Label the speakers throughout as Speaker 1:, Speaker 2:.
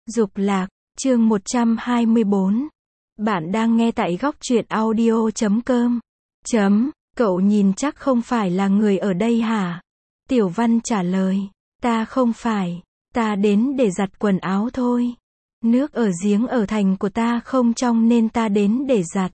Speaker 1: Dục lạc, chương 124. Bạn đang nghe tại góc truyện audio.com. Cậu nhìn chắc không phải là người ở đây hả? Tiểu Văn trả lời. Ta không phải. Ta đến để giặt quần áo thôi. Nước ở giếng ở thành của ta không trong nên ta đến để giặt.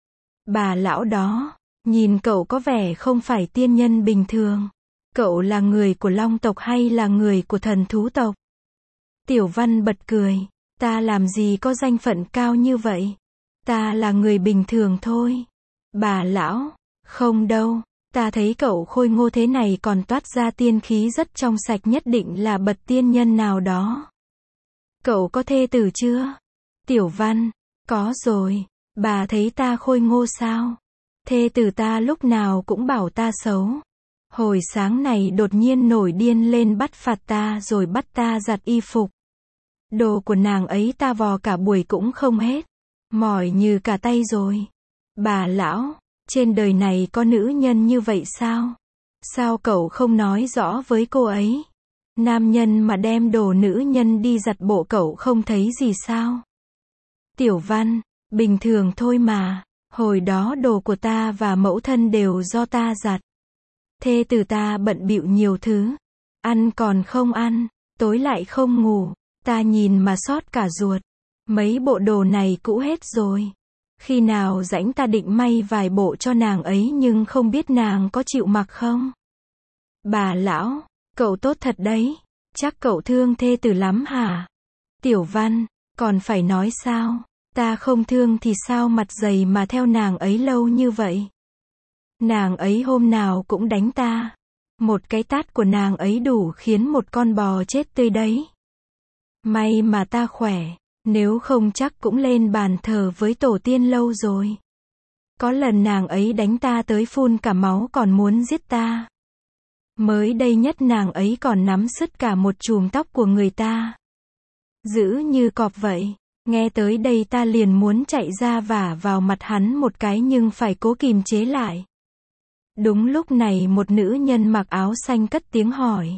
Speaker 1: Bà lão đó, nhìn cậu có vẻ không phải tiên nhân bình thường. Cậu là người của Long tộc hay là người của thần thú tộc? Tiểu Văn bật cười. Ta làm gì có danh phận cao như vậy? Ta là người bình thường thôi. Bà lão, không đâu. Ta thấy cậu khôi ngô thế này còn toát ra tiên khí rất trong sạch, nhất định là bậc tiên nhân nào đó. Cậu có thê tử chưa? Tiểu Văn, có rồi. Bà thấy ta khôi ngô sao? Thê tử ta lúc nào cũng bảo ta xấu. Hồi sáng này đột nhiên nổi điên lên bắt phạt ta rồi bắt ta giặt y phục. Đồ của nàng ấy ta vò cả buổi cũng không hết. Mỏi như cả tay rồi. Bà lão, trên đời này có nữ nhân như vậy sao? Sao cậu không nói rõ với cô ấy? Nam nhân mà đem đồ nữ nhân đi giặt bộ cậu không thấy gì sao? Tiểu Văn, bình thường thôi mà. Hồi đó đồ của ta và mẫu thân đều do ta giặt. Thê tử ta bận bịu nhiều thứ. Ăn còn không ăn, tối lại không ngủ. Ta nhìn mà xót cả ruột. Mấy bộ đồ này cũ hết rồi. Khi nào rảnh ta định may vài bộ cho nàng ấy nhưng không biết nàng có chịu mặc không? Bà lão, cậu tốt thật đấy. Chắc cậu thương thê tử lắm hả? Tiểu Văn, còn phải nói sao? Ta không thương thì sao mặt dày mà theo nàng ấy lâu như vậy? Nàng ấy hôm nào cũng đánh ta. Một cái tát của nàng ấy đủ khiến một con bò chết tươi đấy. May mà ta khỏe, nếu không chắc cũng lên bàn thờ với tổ tiên lâu rồi. Có lần nàng ấy đánh ta tới phun cả máu còn muốn giết ta. Mới đây nhất nàng ấy còn nắm sứt cả một chùm tóc của người ta. Dữ như cọp vậy. Nghe tới đây ta liền muốn chạy ra vả vào mặt hắn một cái nhưng phải cố kìm chế lại. Đúng lúc này một nữ nhân mặc áo xanh cất tiếng hỏi.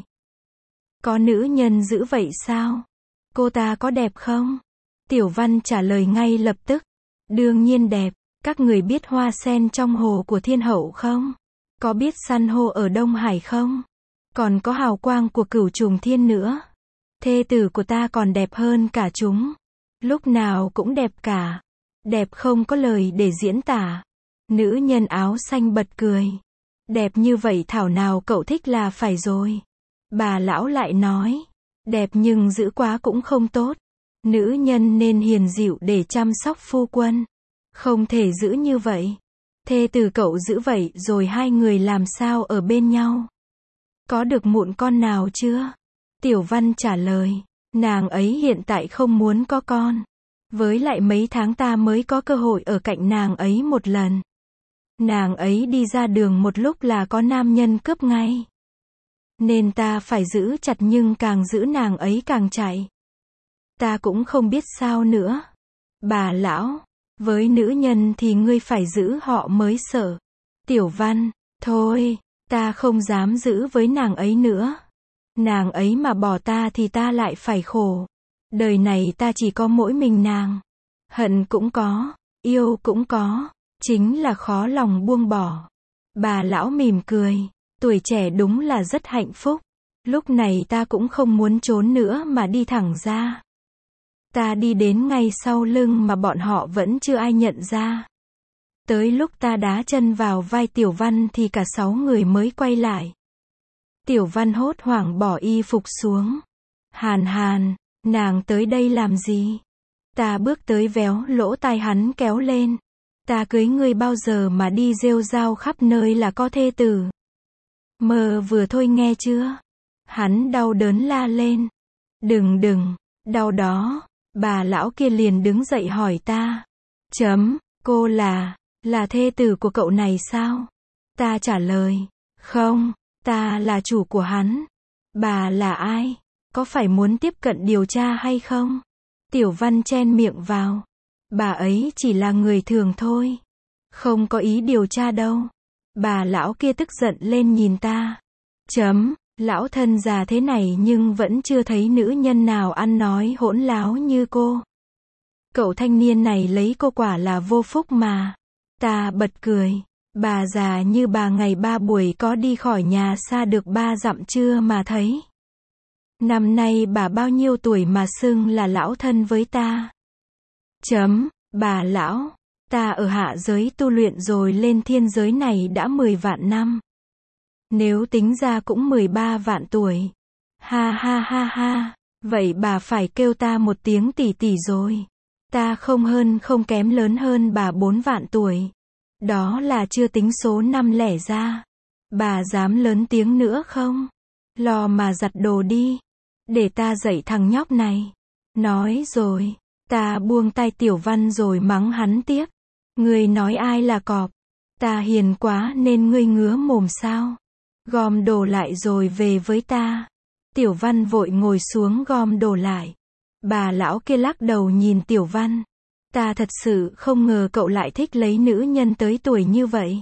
Speaker 1: Có nữ nhân dữ vậy sao? Cô ta có đẹp không? Tiểu Văn trả lời ngay lập tức. Đương nhiên đẹp. Các người biết hoa sen trong hồ của thiên hậu không? Có biết san hô ở Đông Hải không? Còn có hào quang của cửu trùng thiên nữa. Thê tử của ta còn đẹp hơn cả chúng. Lúc nào cũng đẹp cả. Đẹp không có lời để diễn tả. Nữ nhân áo xanh bật cười. Đẹp như vậy thảo nào cậu thích là phải rồi. Bà lão lại nói. Đẹp nhưng dữ quá cũng không tốt. Nữ nhân nên hiền dịu để chăm sóc phu quân. Không thể giữ như vậy. Thê tử cậu giữ vậy rồi hai người làm sao ở bên nhau? Có được mụn con nào chưa? Tiểu Văn trả lời. Nàng ấy hiện tại không muốn có con. Với lại mấy tháng ta mới có cơ hội ở cạnh nàng ấy một lần. Nàng ấy đi ra đường một lúc là có nam nhân cướp ngay. Nên ta phải giữ chặt nhưng càng giữ nàng ấy càng chạy. Ta cũng không biết sao nữa. Bà lão, với nữ nhân thì ngươi phải giữ họ mới sợ. Tiểu Văn, thôi, ta không dám giữ với nàng ấy nữa. Nàng ấy mà bỏ ta thì ta lại phải khổ. Đời này ta chỉ có mỗi mình nàng. Hận cũng có, yêu cũng có, chính là khó lòng buông bỏ. Bà lão mỉm cười. Tuổi trẻ đúng là rất hạnh phúc. Lúc này ta cũng không muốn trốn nữa mà đi thẳng ra. Ta đi đến ngay sau lưng mà bọn họ vẫn chưa ai nhận ra. Tới lúc ta đá chân vào vai Tiểu Văn thì cả 6 người mới quay lại. Tiểu Văn hốt hoảng bỏ y phục xuống. Hàn, nàng tới đây làm gì? Ta bước tới véo lỗ tai hắn kéo lên. Ta cưới ngươi bao giờ mà đi rêu rao khắp nơi là có thê tử. Mơ vừa thôi nghe chưa? Hắn đau đớn la lên. Đừng, đau đó. Bà lão kia liền đứng dậy hỏi ta. Cô là thê tử của cậu này sao? Ta trả lời. Không, ta là chủ của hắn. Bà là ai? Có phải muốn tiếp cận điều tra hay không? Tiểu Văn chen miệng vào. Bà ấy chỉ là người thường thôi. Không có ý điều tra đâu. Bà lão kia tức giận lên nhìn ta. Lão thân già thế này nhưng vẫn chưa thấy nữ nhân nào ăn nói hỗn láo như cô. Cậu thanh niên này lấy cô quả là vô phúc mà. Ta bật cười. Bà già như bà ngày 3 buổi có đi khỏi nhà xa được 3 dặm chưa mà thấy. Năm nay bà bao nhiêu tuổi mà xưng là lão thân với ta? Bà lão, ta ở hạ giới tu luyện rồi lên thiên giới này đã 10 vạn năm. Nếu tính ra cũng 13 vạn tuổi. Ha ha ha ha, vậy bà phải kêu ta một tiếng tỷ tỷ rồi. Ta không hơn không kém lớn hơn bà 4 vạn tuổi. Đó là chưa tính số năm lẻ ra. Bà dám lớn tiếng nữa không? Lo mà giặt đồ đi. Để ta dạy thằng nhóc này. Nói rồi, ta buông tay Tiểu Văn rồi mắng hắn tiếp. Ngươi nói ai là cọp? Ta hiền quá nên ngươi ngứa mồm sao? Gom đồ lại rồi về với ta. Tiểu Văn vội ngồi xuống gom đồ lại. Bà lão kia lắc đầu nhìn Tiểu Văn. Ta thật sự không ngờ cậu lại thích lấy nữ nhân tới tuổi như vậy.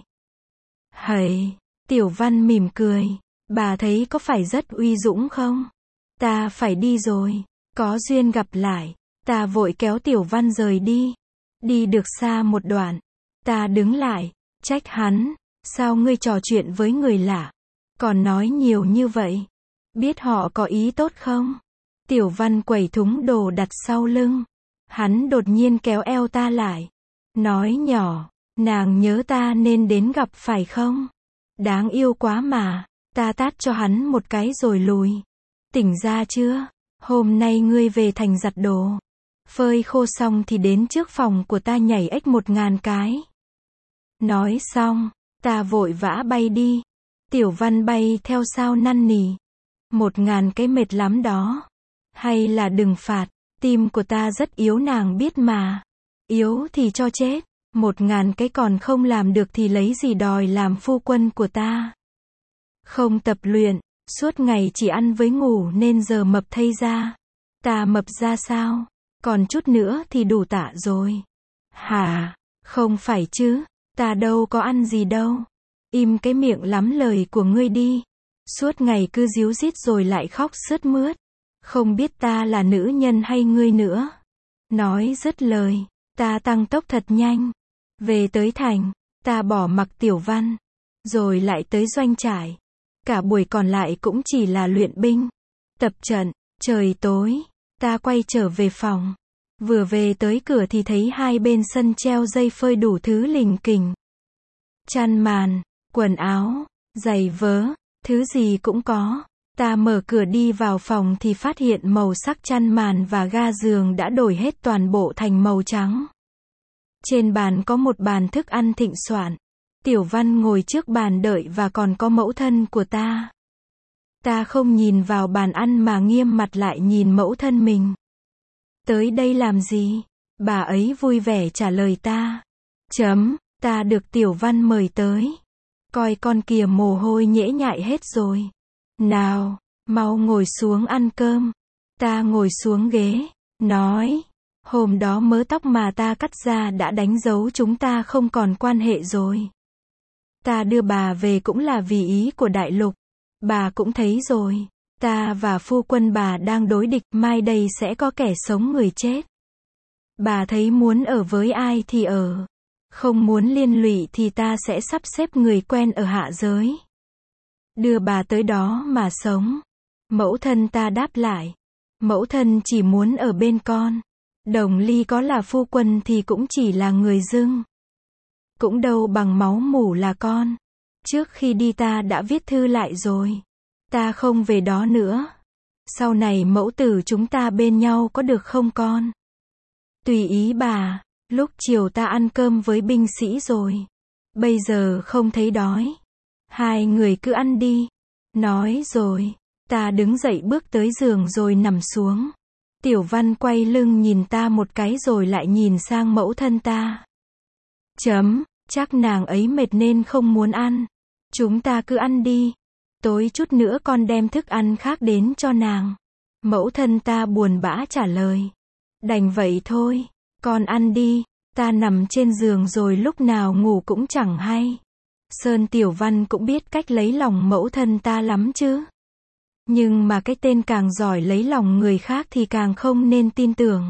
Speaker 1: Hầy, Tiểu Văn mỉm cười. Bà thấy có phải rất uy dũng không? Ta phải đi rồi. Có duyên gặp lại. Ta vội kéo Tiểu Văn rời đi. Đi được xa một đoạn. Ta đứng lại. Trách hắn. Sao ngươi trò chuyện với người lạ? Còn nói nhiều như vậy. Biết họ có ý tốt không? Tiểu Văn quẩy thúng đồ đặt sau lưng. Hắn đột nhiên kéo eo ta lại. Nói nhỏ. Nàng nhớ ta nên đến gặp phải không? Đáng yêu quá mà. Ta tát cho hắn một cái rồi lùi. Tỉnh ra chưa? Hôm nay ngươi về thành giặt đồ. Phơi khô xong thì đến trước phòng của ta nhảy ếch 1000 cái. Nói xong, ta vội vã bay đi. Tiểu Văn bay theo sau năn nỉ. 1000 cái mệt lắm đó. Hay là đừng phạt, tim của ta rất yếu nàng biết mà. Yếu thì cho chết. 1000 cái còn không làm được thì lấy gì đòi làm phu quân của ta. Không tập luyện, suốt ngày chỉ ăn với ngủ nên giờ mập thay ra. Ta mập ra sao? Còn chút nữa thì đủ tạ rồi. Hả? Không phải chứ, ta đâu có ăn gì đâu. Im cái miệng lắm lời của ngươi đi. Suốt ngày cứ díu dít rồi lại khóc sướt mướt. Không biết ta là nữ nhân hay ngươi nữa. Nói dứt lời, ta tăng tốc thật nhanh. Về tới thành, ta bỏ mặc Tiểu Văn. Rồi lại tới doanh trại. Cả buổi còn lại cũng chỉ là luyện binh. Tập trận, trời tối. Ta quay trở về phòng. Vừa về tới cửa thì thấy hai bên sân treo dây phơi đủ thứ lình kình. Chăn màn, quần áo, giày vớ, thứ gì cũng có. Ta mở cửa đi vào phòng thì phát hiện màu sắc chăn màn và ga giường đã đổi hết toàn bộ thành màu trắng. Trên bàn có một bàn thức ăn thịnh soạn. Tiểu Văn ngồi trước bàn đợi và còn có mẫu thân của ta. Ta không nhìn vào bàn ăn mà nghiêm mặt lại nhìn mẫu thân mình. Tới đây làm gì? Bà ấy vui vẻ trả lời ta. Ta được Tiểu Văn mời tới. Coi con kìa mồ hôi nhễ nhại hết rồi. Nào, mau ngồi xuống ăn cơm. Ta ngồi xuống ghế, nói. Hôm đó mớ tóc mà ta cắt ra đã đánh dấu chúng ta không còn quan hệ rồi. Ta đưa bà về cũng là vì ý của đại lục. Bà cũng thấy rồi. Ta và phu quân bà đang đối địch, mai đây sẽ có kẻ sống người chết. Bà thấy muốn ở với ai thì ở. Không muốn liên lụy thì ta sẽ sắp xếp người quen ở hạ giới. Đưa bà tới đó mà sống. Mẫu thân ta đáp lại. Mẫu thân chỉ muốn ở bên con. Đồng Ly có là phu quân thì cũng chỉ là người dưng. Cũng đâu bằng máu mủ là con. Trước khi đi ta đã viết thư lại rồi. Ta không về đó nữa. Sau này mẫu tử chúng ta bên nhau có được không con? Tùy ý bà. Lúc chiều ta ăn cơm với binh sĩ rồi. Bây giờ không thấy đói. Hai người cứ ăn đi. Nói rồi. Ta đứng dậy bước tới giường rồi nằm xuống. Tiểu Văn quay lưng nhìn ta một cái rồi lại nhìn sang mẫu thân ta. Chắc nàng ấy mệt nên không muốn ăn. Chúng ta cứ ăn đi. Tối chút nữa con đem thức ăn khác đến cho nàng. Mẫu thân ta buồn bã trả lời. Đành vậy thôi. Con ăn đi. Ta nằm trên giường rồi lúc nào ngủ cũng chẳng hay. Sơn Tiểu Văn cũng biết cách lấy lòng mẫu thân ta lắm chứ. Nhưng mà cái tên càng giỏi lấy lòng người khác thì càng không nên tin tưởng.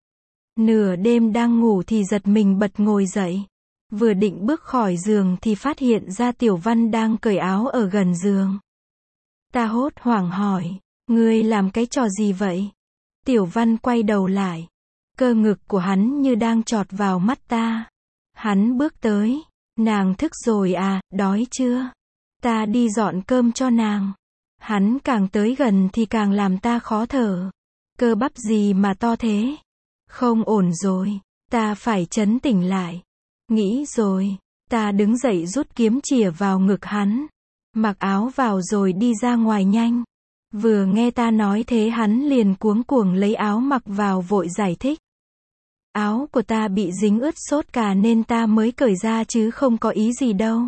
Speaker 1: Nửa đêm đang ngủ thì giật mình bật ngồi dậy. Vừa định bước khỏi giường thì phát hiện ra Tiểu Văn đang cởi áo ở gần giường. Ta hốt hoảng hỏi, ngươi làm cái trò gì vậy? Tiểu Văn quay đầu lại. Cơ ngực của hắn như đang chọt vào mắt ta. Hắn bước tới. Nàng thức rồi à, đói chưa? Ta đi dọn cơm cho nàng. Hắn càng tới gần thì càng làm ta khó thở. Cơ bắp gì mà to thế? Không ổn rồi. Ta phải trấn tĩnh lại. Nghĩ rồi. Ta đứng dậy rút kiếm chĩa vào ngực hắn. Mặc áo vào rồi đi ra ngoài nhanh. Vừa nghe ta nói thế hắn liền cuống cuồng lấy áo mặc vào vội giải thích. Áo của ta bị dính ướt sốt cà nên ta mới cởi ra chứ không có ý gì đâu.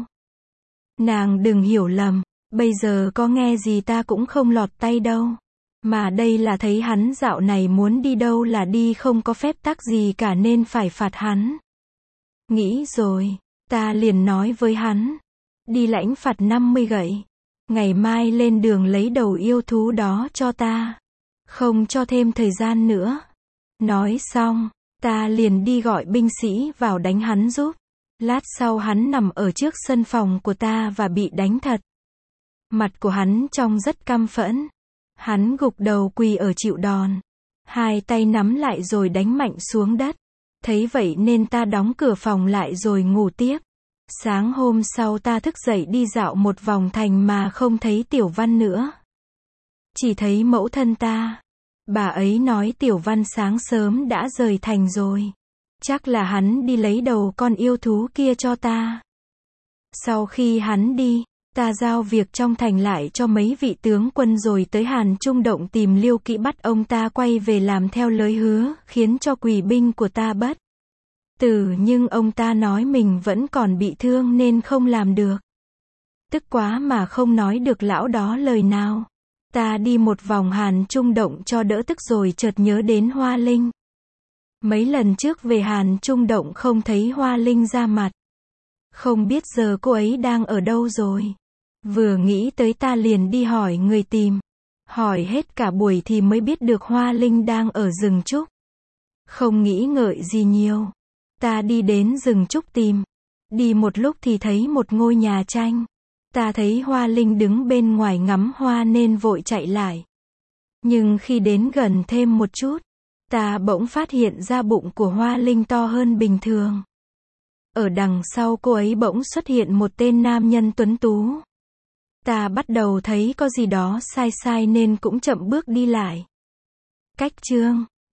Speaker 1: Nàng đừng hiểu lầm, bây giờ có nghe gì ta cũng không lọt tay đâu. Mà đây là thấy hắn dạo này muốn đi đâu là đi không có phép tắc gì cả nên phải phạt hắn. Nghĩ rồi, ta liền nói với hắn. Đi lãnh phạt 50 gậy. Ngày mai lên đường lấy đầu yêu thú đó cho ta. Không cho thêm thời gian nữa. Nói xong, ta liền đi gọi binh sĩ vào đánh hắn giúp. Lát sau hắn nằm ở trước sân phòng của ta và bị đánh thật. Mặt của hắn trông rất căm phẫn. Hắn gục đầu quỳ ở chịu đòn. Hai tay nắm lại rồi đánh mạnh xuống đất. Thấy vậy nên ta đóng cửa phòng lại rồi ngủ tiếp. Sáng hôm sau ta thức dậy đi dạo một vòng thành mà không thấy Tiểu Văn nữa. Chỉ thấy mẫu thân ta. Bà ấy nói Tiểu Văn sáng sớm đã rời thành rồi. Chắc là hắn đi lấy đầu con yêu thú kia cho ta. Sau khi hắn đi, ta giao việc trong thành lại cho mấy vị tướng quân rồi tới Hàn Trung Động tìm Liêu Kỵ bắt ông ta quay về làm theo lời hứa, khiến cho quỷ binh của ta bất tử nhưng ông ta nói mình vẫn còn bị thương nên không làm được. Tức quá mà không nói được lão đó lời nào. Ta đi một vòng Hàn Trung Động cho đỡ tức rồi chợt nhớ đến Hoa Linh. Mấy lần trước về Hàn Trung Động không thấy Hoa Linh ra mặt. Không biết giờ cô ấy đang ở đâu rồi. Vừa nghĩ tới ta liền đi hỏi người tìm. Hỏi hết cả buổi thì mới biết được Hoa Linh đang ở rừng trúc. Không nghĩ ngợi gì nhiều. Ta đi đến rừng trúc tìm. Đi một lúc thì thấy một ngôi nhà tranh. Ta thấy Hoa Linh đứng bên ngoài ngắm hoa nên vội chạy lại. Nhưng khi đến gần thêm một chút, ta bỗng phát hiện ra bụng của Hoa Linh to hơn bình thường. Ở đằng sau cô ấy bỗng xuất hiện một tên nam nhân tuấn tú. Ta bắt đầu thấy có gì đó sai sai nên cũng chậm bước đi lại. Cách chương